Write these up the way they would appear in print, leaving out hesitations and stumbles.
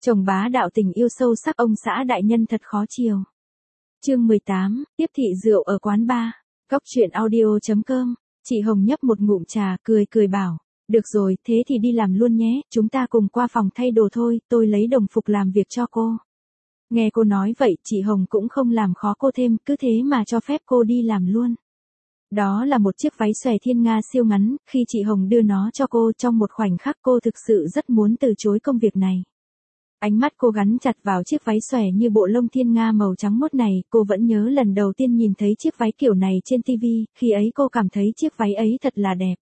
Chồng bá đạo tình yêu sâu sắc ông xã đại nhân thật khó chiều. Chương 18, tiếp thị rượu ở quán bar. Góc truyện audio.com. Chị Hồng nhấp một ngụm trà, cười bảo. Được rồi, thế thì đi làm luôn nhé, chúng ta cùng qua phòng thay đồ thôi, tôi lấy đồng phục làm việc cho cô. Nghe cô nói vậy, chị Hồng cũng không làm khó cô thêm, cứ thế mà cho phép cô đi làm luôn. Đó là một chiếc váy xòe thiên nga siêu ngắn, khi chị Hồng đưa nó cho cô trong một khoảnh khắc cô thực sự rất muốn từ chối công việc này. Ánh mắt cô gắn chặt vào chiếc váy xòe như bộ lông thiên nga màu trắng mốt này, cô vẫn nhớ lần đầu tiên nhìn thấy chiếc váy kiểu này trên TV, khi ấy cô cảm thấy chiếc váy ấy thật là đẹp.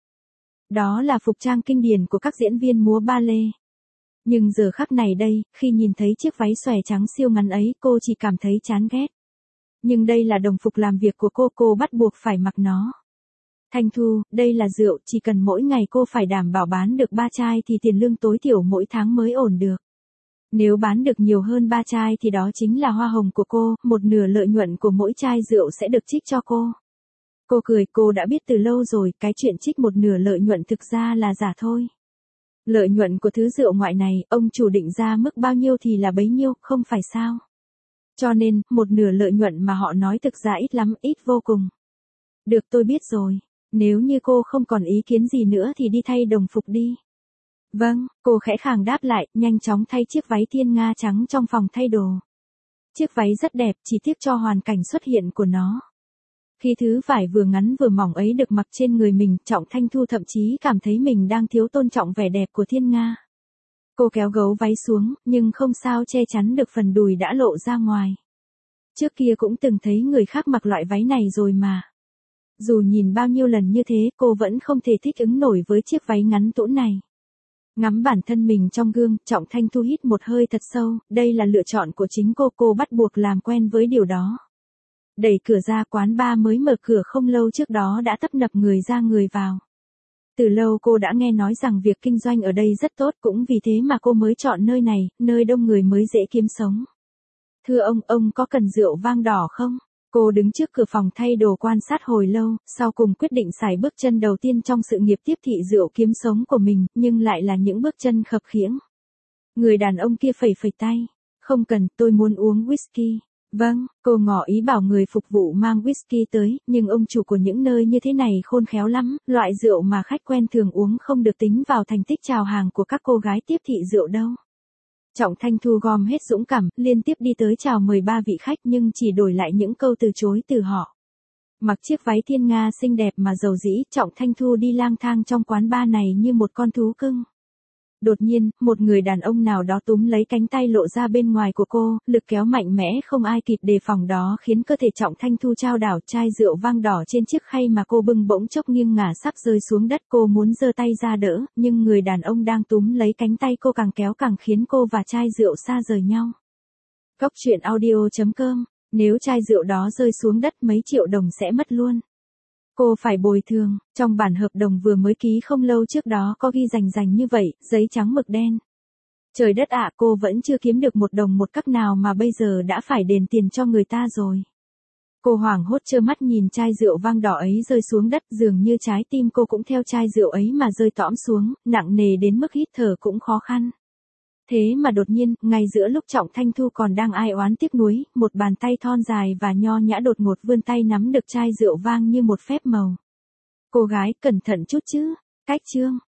Đó là phục trang kinh điển của các diễn viên múa ballet. Nhưng giờ khắc này đây, khi nhìn thấy chiếc váy xòe trắng siêu ngắn ấy, cô chỉ cảm thấy chán ghét. Nhưng đây là đồng phục làm việc của cô bắt buộc phải mặc nó. Thanh Thu, đây là rượu, chỉ cần mỗi ngày cô phải đảm bảo bán được 3 chai thì tiền lương tối thiểu mỗi tháng mới ổn được. Nếu bán được nhiều hơn 3 chai thì đó chính là hoa hồng của cô, một nửa lợi nhuận của mỗi chai rượu sẽ được trích cho cô. Cô cười, cô đã biết từ lâu rồi, cái chuyện trích một nửa lợi nhuận thực ra là giả thôi. Lợi nhuận của thứ rượu ngoại này, ông chủ định ra mức bao nhiêu thì là bấy nhiêu, không phải sao? Cho nên, một nửa lợi nhuận mà họ nói thực ra ít lắm, ít vô cùng. Được, tôi biết rồi. Nếu như cô không còn ý kiến gì nữa thì đi thay đồng phục đi. Vâng, cô khẽ khàng đáp lại, nhanh chóng thay chiếc váy thiên nga trắng trong phòng thay đồ. Chiếc váy rất đẹp, chỉ tiếc cho hoàn cảnh xuất hiện của nó. Khi thứ vải vừa ngắn vừa mỏng ấy được mặc trên người mình, Trọng Thanh Thu thậm chí cảm thấy mình đang thiếu tôn trọng vẻ đẹp của thiên nga. Cô kéo gấu váy xuống, nhưng không sao che chắn được phần đùi đã lộ ra ngoài. Trước kia cũng từng thấy người khác mặc loại váy này rồi mà. Dù nhìn bao nhiêu lần như thế, cô vẫn không thể thích ứng nổi với chiếc váy ngắn tũn này. Ngắm bản thân mình trong gương, Trọng Thanh Thu hít một hơi thật sâu, đây là lựa chọn của chính cô bắt buộc làm quen với điều đó. Đẩy cửa ra, quán bar mới mở cửa không lâu trước đó đã tấp nập người ra người vào. Từ lâu cô đã nghe nói rằng việc kinh doanh ở đây rất tốt, cũng vì thế mà cô mới chọn nơi này, nơi đông người mới dễ kiếm sống. Thưa ông có cần rượu vang đỏ không? Cô đứng trước cửa phòng thay đồ quan sát hồi lâu, sau cùng quyết định xài bước chân đầu tiên trong sự nghiệp tiếp thị rượu kiếm sống của mình, nhưng lại là những bước chân khập khiễng. Người đàn ông kia phẩy tay. Không cần, tôi muốn uống whisky. Vâng, cô ngỏ ý bảo người phục vụ mang whisky tới, nhưng ông chủ của những nơi như thế này khôn khéo lắm, loại rượu mà khách quen thường uống không được tính vào thành tích chào hàng của các cô gái tiếp thị rượu đâu. Trọng Thanh Thu gom hết dũng cảm, liên tiếp đi tới chào mời 3 vị khách nhưng chỉ đổi lại những câu từ chối từ họ. Mặc chiếc váy thiên nga xinh đẹp mà dầu dĩ, Trọng Thanh Thu đi lang thang trong quán bar này như một con thú cưng. Đột nhiên, một người đàn ông nào đó túm lấy cánh tay lộ ra bên ngoài của cô, lực kéo mạnh mẽ không ai kịp đề phòng đó khiến cơ thể Trọng Thanh Thu chao đảo, chai rượu vang đỏ trên chiếc khay mà cô bưng bỗng chốc nghiêng ngả sắp rơi xuống đất. Cô muốn giơ tay ra đỡ, nhưng người đàn ông đang túm lấy cánh tay cô càng kéo càng khiến cô và chai rượu xa rời nhau. Góc truyện audio.com. Nếu chai rượu đó rơi xuống đất mấy triệu đồng sẽ mất luôn. Cô phải bồi thường, trong bản hợp đồng vừa mới ký không lâu trước đó có ghi rành như vậy, giấy trắng mực đen. Trời đất ạ, cô vẫn chưa kiếm được một đồng một cắc nào mà bây giờ đã phải đền tiền cho người ta rồi. Cô hoảng hốt trơ mắt nhìn chai rượu vang đỏ ấy rơi xuống đất, dường như trái tim cô cũng theo chai rượu ấy mà rơi tõm xuống, nặng nề đến mức hít thở cũng khó khăn. Thế mà đột nhiên, ngay giữa lúc Trọng Thanh Thu còn đang ai oán tiếc nuối, một bàn tay thon dài và nho nhã đột ngột vươn tay nắm được chai rượu vang như một phép màu. Cô gái, cẩn thận chút chứ. Cách chương.